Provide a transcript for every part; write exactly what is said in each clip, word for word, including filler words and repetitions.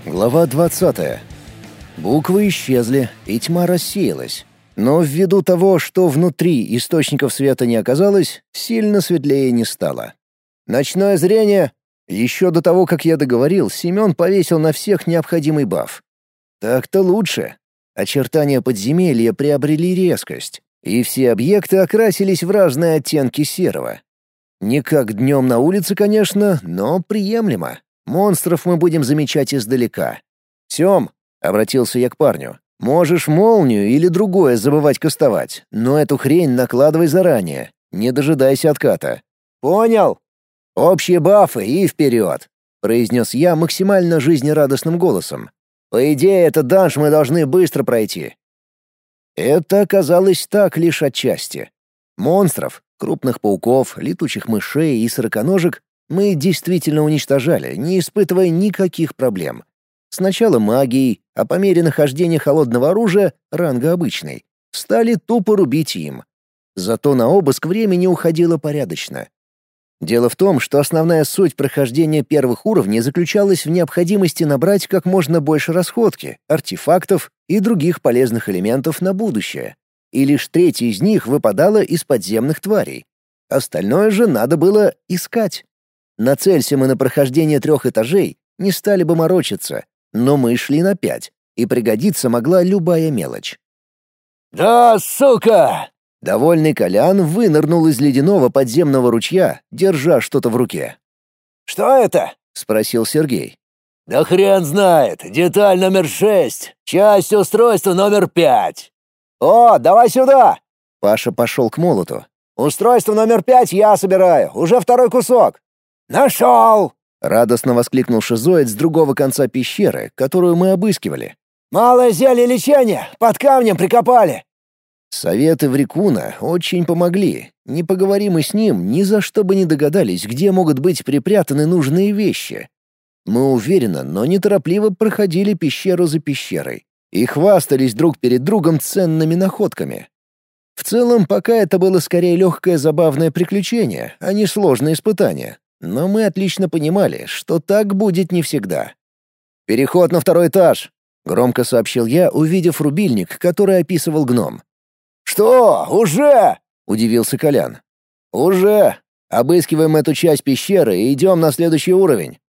Глава двадцатая. Буквы исчезли, и тьма рассеялась. Но ввиду того, что внутри источников света не оказалось, сильно светлее не стало. Ночное зрение... Еще до того, как я договорил, Семен повесил на всех необходимый баф. Так-то лучше. Очертания подземелья приобрели резкость, и все объекты окрасились в разные оттенки серого. Не как днем на улице, конечно, но приемлемо. Монстров мы будем замечать издалека. «Сем», — обратился я к парню, — «можешь молнию или другое забывать кастовать, но эту хрень накладывай заранее, не дожидайся отката». «Понял. Общие бафы и вперед», — произнес я максимально жизнерадостным голосом. «По идее, этот данж мы должны быстро пройти». Это оказалось так лишь отчасти. Монстров, крупных пауков, летучих мышей и сороконожек мы действительно уничтожали, не испытывая никаких проблем. Сначала магией, а по мере нахождения холодного оружия, ранга обычной, стали тупо рубить им. Зато на обыск времени уходило порядочно. Дело в том, что основная суть прохождения первых уровней заключалась в необходимости набрать как можно больше расходки, артефактов и других полезных элементов на будущее. И лишь треть из них выпадала из подземных тварей. Остальное же надо было искать. Нацелься мы на прохождение трех этажей, не стали бы морочиться, но мы шли на пять, и пригодиться могла любая мелочь. «Да, сука!» Довольный Колян вынырнул из ледяного подземного ручья, держа что-то в руке. «Что это?» — спросил Сергей. «Да хрен знает. Деталь номер шесть. Часть устройства номер пять». «О, давай сюда!» Паша пошел к молоту. «Устройство номер пять я собираю. Уже второй кусок». «Нашел!» — радостно воскликнул шизоид с другого конца пещеры, которую мы обыскивали. «Малое зелье лечения. Под камнем прикопали». Советы Врикуна очень помогли. Не поговорим мы с ним, ни за что бы не догадались, где могут быть припрятаны нужные вещи. Мы уверенно, но неторопливо проходили пещеру за пещерой и хвастались друг перед другом ценными находками. В целом, пока это было скорее легкое забавное приключение, а не сложное испытание. Но мы отлично понимали, что так будет не всегда. «Переход на второй этаж», — громко сообщил я, увидев рубильник, который описывал гном. «Что, уже?» — удивился Колян. «Уже. Обыскиваем эту часть пещеры и идем на следующий уровень».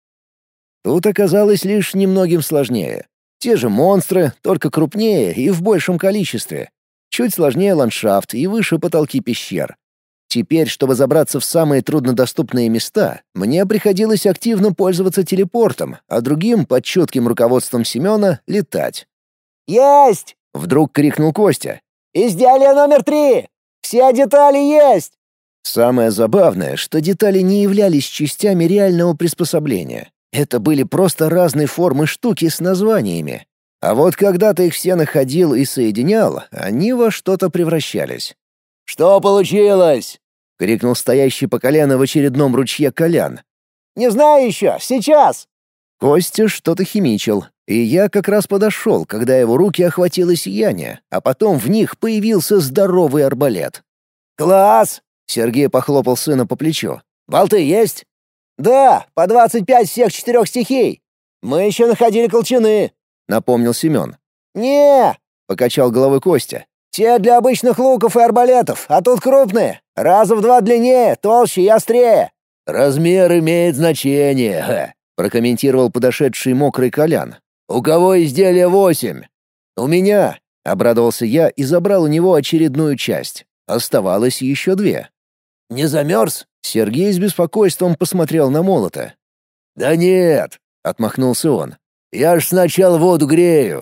Тут оказалось лишь немногим сложнее. Те же монстры, только крупнее и в большем количестве. Чуть сложнее ландшафт и выше потолки пещер. Теперь, чтобы забраться в самые труднодоступные места, мне приходилось активно пользоваться телепортом, а другим, под чутким руководством Семена, летать. «Есть!» — вдруг крикнул Костя. «Изделие номер три! Все детали есть!» Самое забавное, что детали не являлись частями реального приспособления. Это были просто разные формы штуки с названиями. А вот когда ты их все находил и соединял, они во что-то превращались. «Что получилось?» — крикнул стоящий по колено в очередном ручье Колян. «Не знаю еще, сейчас!» Костя что-то химичил, и я как раз подошел, когда его руки охватило сияние, а потом в них появился здоровый арбалет. «Класс!» — Сергей похлопал сына по плечу. «Болты есть?» «Да, по двадцать пять всех четырех стихий. Мы еще находили колчаны», — напомнил Семен. «Не!» — покачал головой Костя. «Те для обычных луков и арбалетов, а тут крупные. Раза в два длиннее, толще и острее». «Размер имеет значение», — прокомментировал подошедший мокрый Колян. «У кого изделие восемь?» «У меня», — обрадовался я и забрал у него очередную часть. Оставалось еще две. «Не замерз?» Сергей с беспокойством посмотрел на молота. «Да нет», — отмахнулся он. «Я ж сначала воду грею».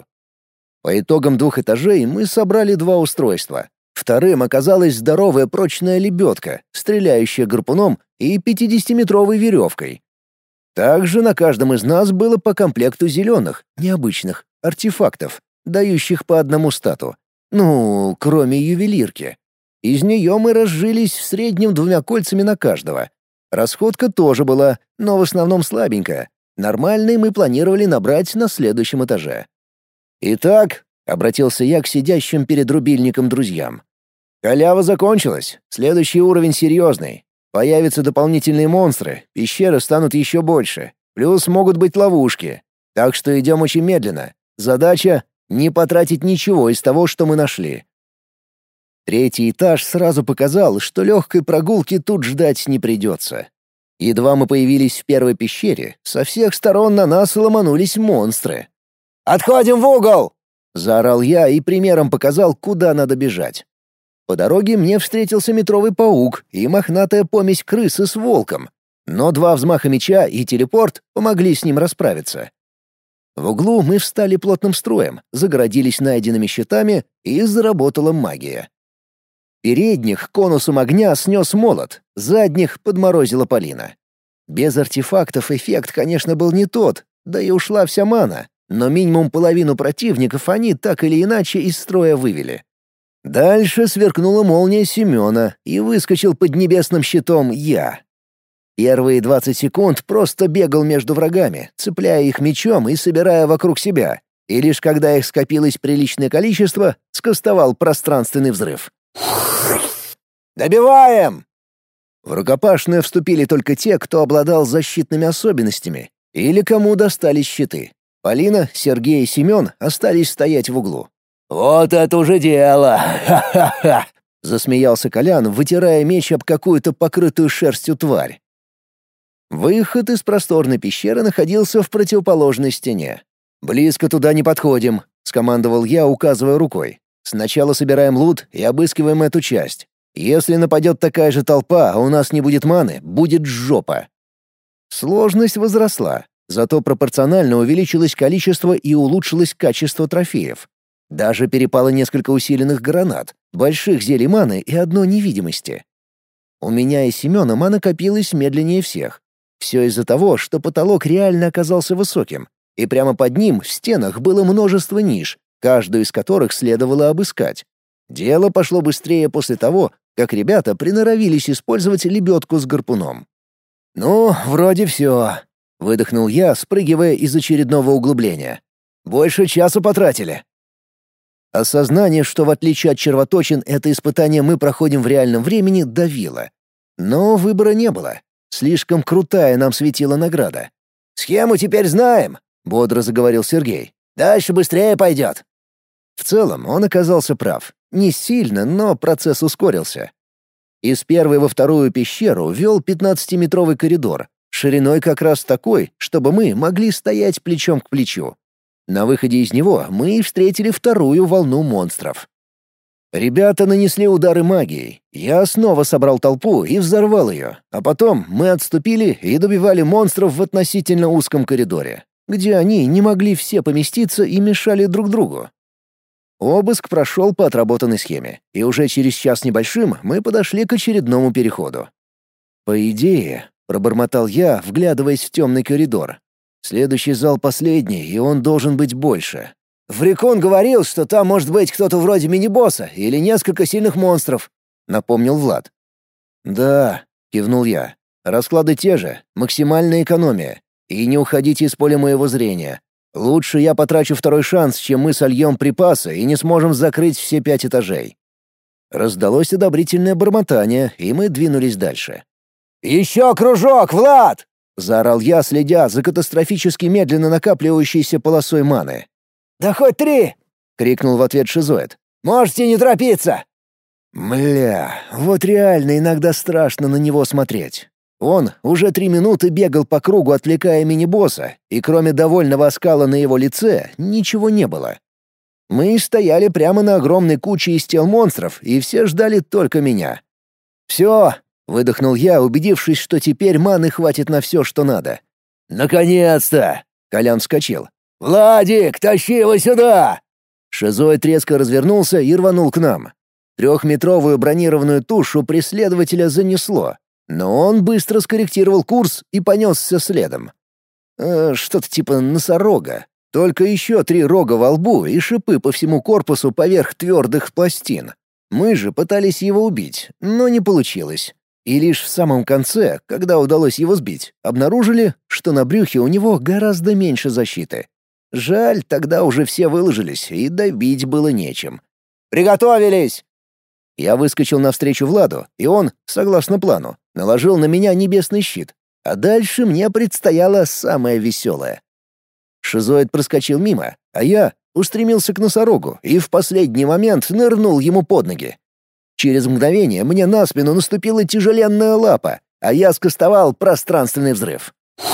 По итогам двух этажей мы собрали два устройства. Вторым оказалась здоровая прочная лебедка, стреляющая гарпуном и пятидесятиметровой веревкой. Также на каждом из нас было по комплекту зеленых, необычных, артефактов, дающих по одному стату. Ну, кроме ювелирки. Из нее мы разжились в среднем двумя кольцами на каждого. Расходка тоже была, но в основном слабенькая. Нормальный мы планировали набрать на следующем этаже. «Итак», — обратился я к сидящим перед рубильником друзьям. «Халява закончилась. Следующий уровень серьезный. Появятся дополнительные монстры, пещеры станут еще больше. Плюс могут быть ловушки. Так что идем очень медленно. Задача — не потратить ничего из того, что мы нашли. Третий этаж сразу показал, что легкой прогулки тут ждать не придется. Едва мы появились в первой пещере, со всех сторон на нас ломанулись монстры. «Отходим в угол!» — заорал я и примером показал, куда надо бежать. По дороге мне встретился метровый паук и мохнатая помесь крысы с волком, но два взмаха меча и телепорт помогли с ним расправиться. В углу мы встали плотным строем, загородились найденными щитами, и заработала магия. Передних конусом огня снес молот, задних подморозила Полина. Без артефактов эффект, конечно, был не тот, да и ушла вся мана, но минимум половину противников они так или иначе из строя вывели. Дальше сверкнула молния Семена, и выскочил под небесным щитом я. Первые двадцать секунд просто бегал между врагами, цепляя их мечом и собирая вокруг себя, и лишь когда их скопилось приличное количество, скостовал пространственный взрыв. «Добиваем!» В рукопашную вступили только те, кто обладал защитными особенностями, или кому достались щиты. Полина, Сергей и Семен остались стоять в углу. «Вот это уже дело! Ха-ха-ха!» — засмеялся Колян, вытирая меч об какую-то покрытую шерстью тварь. Выход из просторной пещеры находился в противоположной стене. «Близко туда не подходим», — скомандовал я, указывая рукой. «Сначала собираем лут и обыскиваем эту часть. Если нападет такая же толпа, а у нас не будет маны, будет жопа». Сложность возросла, зато пропорционально увеличилось количество и улучшилось качество трофеев. Даже перепало несколько усиленных гранат, больших зелий маны и одно невидимости. У меня и Семена мана копилась медленнее всех. Все из-за того, что потолок реально оказался высоким, и прямо под ним в стенах было множество ниш, каждую из которых следовало обыскать. Дело пошло быстрее после того, как ребята приноровились использовать лебедку с гарпуном. «Ну, вроде все», — выдохнул я, спрыгивая из очередного углубления. «Больше часа потратили». Осознание, что в отличие от червоточин это испытание мы проходим в реальном времени, давило. Но выбора не было. Слишком крутая нам светила награда. «Схему теперь знаем», — бодро заговорил Сергей. «Дальше быстрее пойдет». В целом он оказался прав. Не сильно, но процесс ускорился. Из первой во вторую пещеру вел пятнадцатиметровый коридор, шириной как раз такой, чтобы мы могли стоять плечом к плечу. На выходе из него мы встретили вторую волну монстров. Ребята нанесли удары магией. Я снова собрал толпу и взорвал ее, а потом мы отступили и добивали монстров в относительно узком коридоре, где они не могли все поместиться и мешали друг другу. Обыск прошел по отработанной схеме, и уже через час небольшим мы подошли к очередному переходу. «По идее», — пробормотал я, вглядываясь в темный коридор, — «следующий зал последний, и он должен быть больше». «Врикон говорил, что там может быть кто-то вроде мини-босса или несколько сильных монстров», — напомнил Влад. «Да», — кивнул я, — «расклады те же, максимальная экономия. И не уходите из поля моего зрения. Лучше я потрачу второй шанс, чем мы сольем припасы и не сможем закрыть все пять этажей». Раздалось одобрительное бормотание, и мы двинулись дальше. «Еще кружок, Влад!» — заорал я, следя за катастрофически медленно накапливающейся полосой маны. «Да хоть три!» — крикнул в ответ шизоид. «Можете не торопиться!» Мля, вот реально иногда страшно на него смотреть. Он уже три минуты бегал по кругу, отвлекая мини-босса, и кроме довольного оскала на его лице ничего не было. Мы стояли прямо на огромной куче из тел монстров, и все ждали только меня. «Все!» — выдохнул я, убедившись, что теперь маны хватит на все, что надо. «Наконец-то!» — Колян вскочил. «Владик, тащи его сюда!» Шизоид резко развернулся и рванул к нам. Трехметровую бронированную тушу преследователя занесло, но он быстро скорректировал курс и понесся следом. Э, что-то типа носорога, только еще три рога во лбу и шипы по всему корпусу поверх твердых пластин. Мы же пытались его убить, но не получилось. И лишь в самом конце, когда удалось его сбить, обнаружили, что на брюхе у него гораздо меньше защиты. Жаль, тогда уже все выложились, и добить было нечем. «Приготовились!» Я выскочил навстречу Владу, и он, согласно плану, наложил на меня небесный щит. А дальше мне предстояло самое веселое. Шизоид проскочил мимо, а я устремился к носорогу и в последний момент нырнул ему под ноги. Через мгновение мне на спину наступила тяжеленная лапа, а я скостовал пространственный взрыв.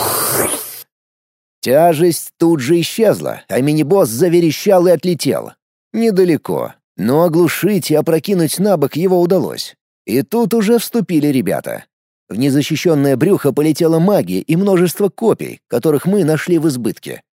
Тяжесть тут же исчезла, а мини-босс заверещал и отлетел. Недалеко, но оглушить и опрокинуть на бок его удалось. И тут уже вступили ребята. В незащищенное брюхо полетела магия и множество копий, которых мы нашли в избытке.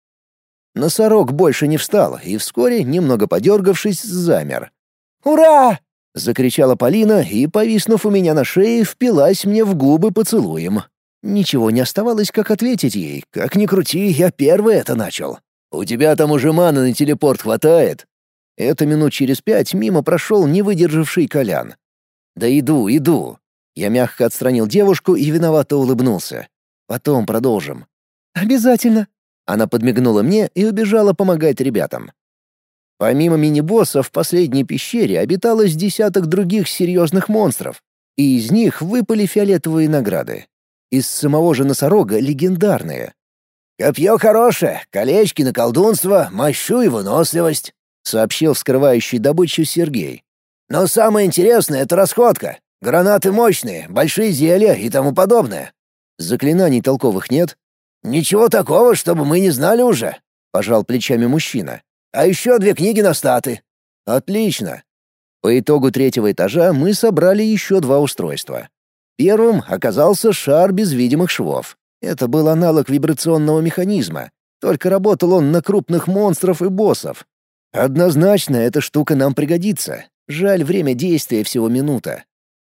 Носорог больше не встал и вскоре, немного подергавшись, замер. «Ура!» — закричала Полина и, повиснув у меня на шее, впилась мне в губы поцелуем. Ничего не оставалось, как ответить ей. Как ни крути, я первый это начал. «У тебя там уже маны на телепорт хватает?» Это минут через пять мимо прошел не выдержавший Колян. «Да иду, иду». Я мягко отстранил девушку и виновато улыбнулся. «Потом продолжим». «Обязательно». Она подмигнула мне и убежала помогать ребятам. Помимо мини-босса в последней пещере обиталось десяток других серьезных монстров, и из них выпали фиолетовые награды. Из самого же носорога легендарные. «Копье хорошее, колечки на колдунство, мощу и выносливость», — сообщил вскрывающий добычу Сергей. «Но самое интересное — это расходка. Гранаты мощные, большие зелья и тому подобное». «Заклинаний толковых нет?» «Ничего такого, чтобы мы не знали уже», — пожал плечами мужчина. «А еще две книги на статы». «Отлично». По итогу третьего этажа мы собрали еще два устройства. Первым оказался шар без видимых швов. Это был аналог вибрационного механизма, только работал он на крупных монстров и боссов. Однозначно эта штука нам пригодится. Жаль, время действия всего минута.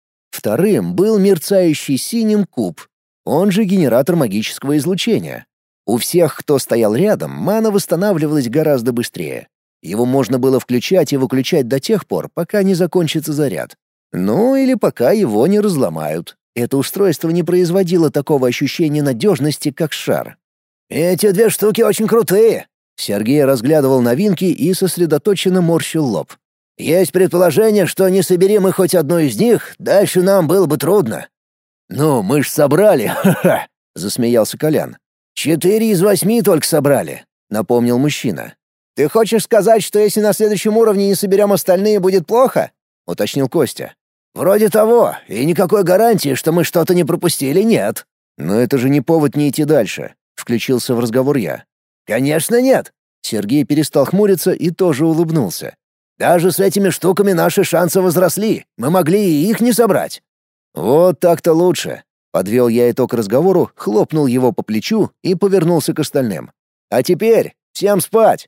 Вторым был мерцающий синим куб, он же генератор магического излучения. У всех, кто стоял рядом, мана восстанавливалась гораздо быстрее. Его можно было включать и выключать до тех пор, пока не закончится заряд. Ну или пока его не разломают. Это устройство не производило такого ощущения надежности, как шар. «Эти две штуки очень крутые!» Сергей разглядывал новинки и сосредоточенно морщил лоб. «Есть предположение, что не собери мы хоть одну из них, дальше нам было бы трудно». «Ну, мы ж собрали, ха-ха!» — засмеялся Колян. «Четыре из восьми только собрали», — напомнил мужчина. «Ты хочешь сказать, что если на следующем уровне не соберем остальные, будет плохо?» — уточнил Костя. «Вроде того, и никакой гарантии, что мы что-то не пропустили, нет». «Но это же не повод не идти дальше», — включился в разговор я. «Конечно нет». Сергей перестал хмуриться и тоже улыбнулся. «Даже с этими штуками наши шансы возросли. Мы могли и их не собрать». «Вот так-то лучше», — подвел я итог разговору, хлопнул его по плечу и повернулся к остальным. «А теперь всем спать!»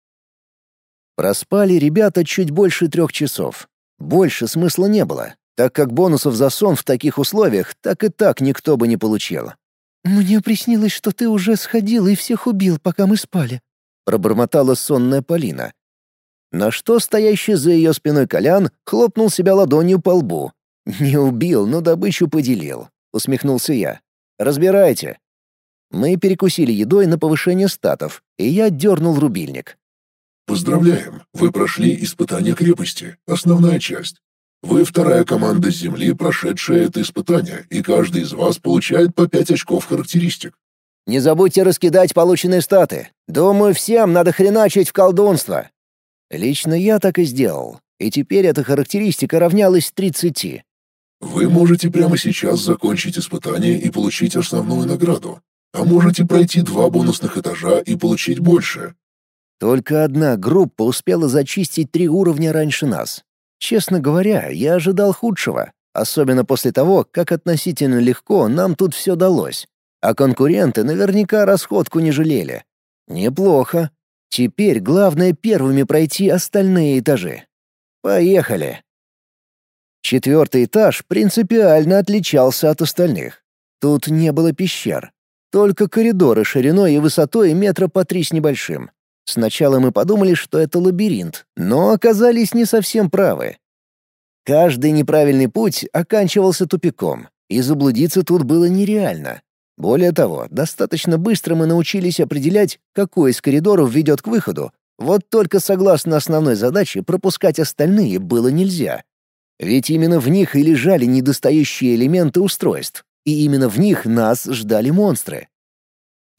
Проспали ребята чуть больше трех часов. Больше смысла не было, так как бонусов за сон в таких условиях так и так никто бы не получил. «Мне приснилось, что ты уже сходил и всех убил, пока мы спали», — пробормотала сонная Полина. На что стоящий за ее спиной Колян хлопнул себя ладонью по лбу. «Не убил, но добычу поделил», — усмехнулся я. «Разбирайте». Мы перекусили едой на повышение статов, и я дернул рубильник. Поздравляем, вы прошли испытание крепости, основная часть. Вы вторая команда с Земли, прошедшая это испытание, и каждый из вас получает по пять очков характеристик. Не забудьте раскидать полученные статы. Думаю, всем надо хреначить в колдунство. Лично я так и сделал, и теперь эта характеристика равнялась тридцати. Вы можете прямо сейчас закончить испытание и получить основную награду, а можете пройти два бонусных этажа и получить больше. Только одна группа успела зачистить три уровня раньше нас. Честно говоря, я ожидал худшего, особенно после того, как относительно легко нам тут все далось. А конкуренты наверняка расходку не жалели. Неплохо. Теперь главное первыми пройти остальные этажи. Поехали. Четвертый этаж принципиально отличался от остальных. Тут не было пещер. Только коридоры шириной и высотой метра по три с небольшим. Сначала мы подумали, что это лабиринт, но оказались не совсем правы. Каждый неправильный путь оканчивался тупиком, и заблудиться тут было нереально. Более того, достаточно быстро мы научились определять, какой из коридоров ведет к выходу, вот только согласно основной задаче пропускать остальные было нельзя. Ведь именно в них и лежали недостающие элементы устройств, и именно в них нас ждали монстры.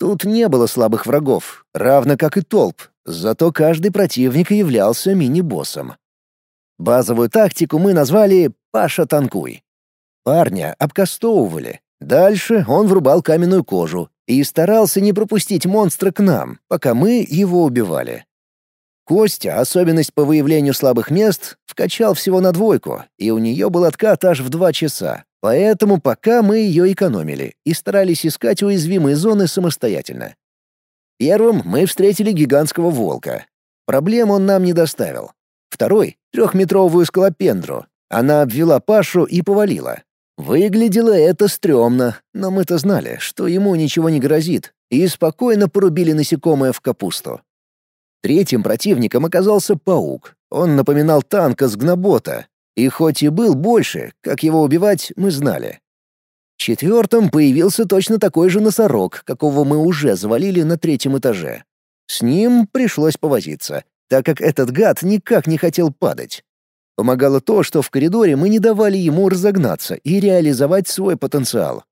Тут не было слабых врагов, равно как и толп, зато каждый противник являлся мини-боссом. Базовую тактику мы назвали «Паша, танкуй». Парня обкастовывали. Дальше он врубал каменную кожу и старался не пропустить монстра к нам, пока мы его убивали. Костя особенность по выявлению слабых мест вкачал всего на двойку, и у нее был откат аж в два часа. Поэтому пока мы ее экономили и старались искать уязвимые зоны самостоятельно. Первым мы встретили гигантского волка. Проблем он нам не доставил. Второй — трехметровую скалопендру. Она обвела Пашу и повалила. Выглядело это стрёмно, но мы-то знали, что ему ничего не грозит, и спокойно порубили насекомое в капусту. Третьим противником оказался паук. Он напоминал танка с гнобота. И хоть и был больше, как его убивать, мы знали. Четвертым появился точно такой же носорог, какого мы уже завалили на третьем этаже. С ним пришлось повозиться, так как этот гад никак не хотел падать. Помогало то, что в коридоре мы не давали ему разогнаться и реализовать свой потенциал.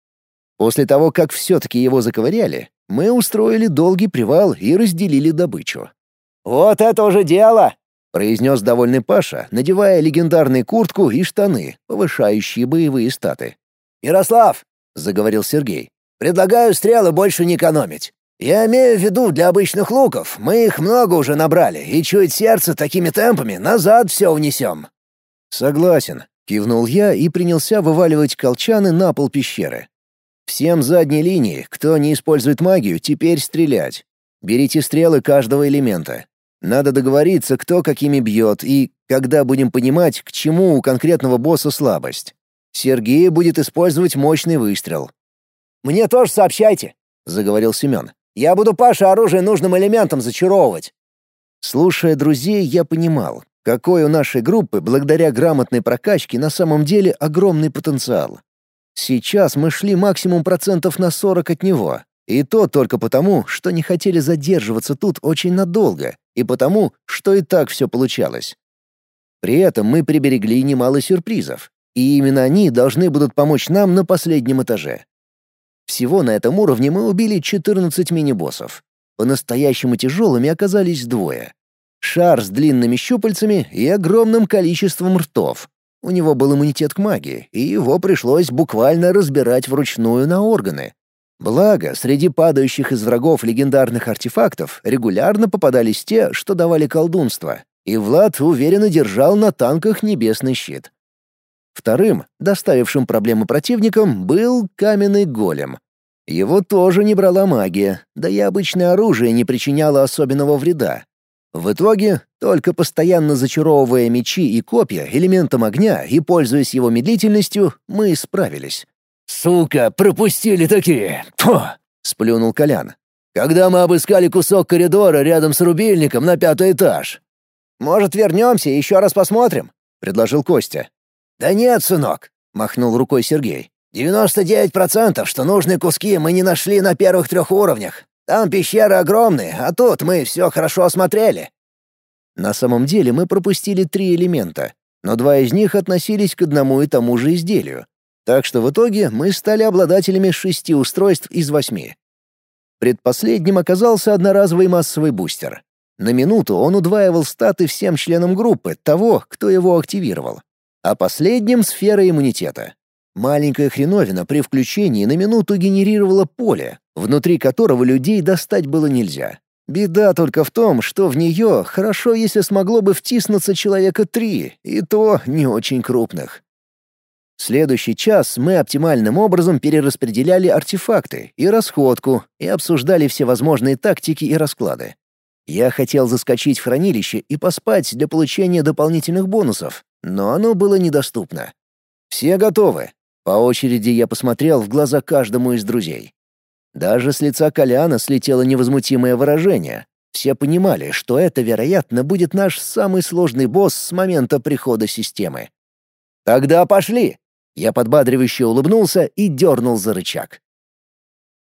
После того, как все-таки его заковыряли, мы устроили долгий привал и разделили добычу. «Вот это уже дело!» — произнес довольный Паша, надевая легендарную куртку и штаны, повышающие боевые статы. «Ярослав!» — заговорил Сергей. «Предлагаю стрелы больше не экономить. Я имею в виду, для обычных луков мы их много уже набрали, и чует сердце, такими темпами назад все унесем». «Согласен», — кивнул я и принялся вываливать колчаны на пол пещеры. «Всем задней линии, кто не использует магию, теперь стрелять. Берите стрелы каждого элемента. Надо договориться, кто какими бьет, и когда будем понимать, к чему у конкретного босса слабость. Сергей будет использовать мощный выстрел». «Мне тоже сообщайте», — заговорил Семен. «Я буду Паше оружие нужным элементом зачаровывать». Слушая друзей, я понимал, какой у нашей группы, благодаря грамотной прокачке, на самом деле огромный потенциал. Сейчас мы шли максимум процентов на сорок от него, и то только потому, что не хотели задерживаться тут очень надолго, и потому, что и так все получалось. При этом мы приберегли немало сюрпризов, и именно они должны будут помочь нам на последнем этаже. Всего на этом уровне мы убили четырнадцать мини-боссов. По-настоящему тяжелыми оказались двое. Шар с длинными щупальцами и огромным количеством ртов. У него был иммунитет к магии, и его пришлось буквально разбирать вручную на органы. Благо, среди падающих из врагов легендарных артефактов регулярно попадались те, что давали колдунство, и Влад уверенно держал на танках небесный щит. Вторым, доставившим проблемы противникам, был каменный голем. Его тоже не брала магия, да и обычное оружие не причиняло особенного вреда. В итоге, только постоянно зачаровывая мечи и копья элементом огня и пользуясь его медлительностью, мы справились. «Сука, пропустили такие! Фу!» — сплюнул Колян. «Когда мы обыскали кусок коридора рядом с рубильником на пятый этаж». «Может, вернемся и еще раз посмотрим?» — предложил Костя. «Да нет, сынок», — махнул рукой Сергей. «девяносто девять процентов, что нужные куски мы не нашли на первых трех уровнях. Там пещеры огромные, а тут мы все хорошо осмотрели». На самом деле мы пропустили три элемента, но два из них относились к одному и тому же изделию. Так что в итоге мы стали обладателями шести устройств из восьми. Предпоследним оказался одноразовый массовый бустер. На минуту он удваивал статы всем членам группы того, кто его активировал. А последним — сфера иммунитета. Маленькая хреновина при включении на минуту генерировала поле, внутри которого людей достать было нельзя. Беда только в том, что в нее хорошо, если смогло бы втиснуться человека три, и то не очень крупных. Следующий час мы оптимальным образом перераспределяли артефакты и расходку и обсуждали всевозможные тактики и расклады. Я хотел заскочить в хранилище и поспать для получения дополнительных бонусов, но оно было недоступно. Все готовы. По очереди я посмотрел в глаза каждому из друзей. Даже с лица Коляна слетело невозмутимое выражение. Все понимали, что это, вероятно, будет наш самый сложный босс с момента прихода системы. «Тогда пошли!» Я подбадривающе улыбнулся и дернул за рычаг.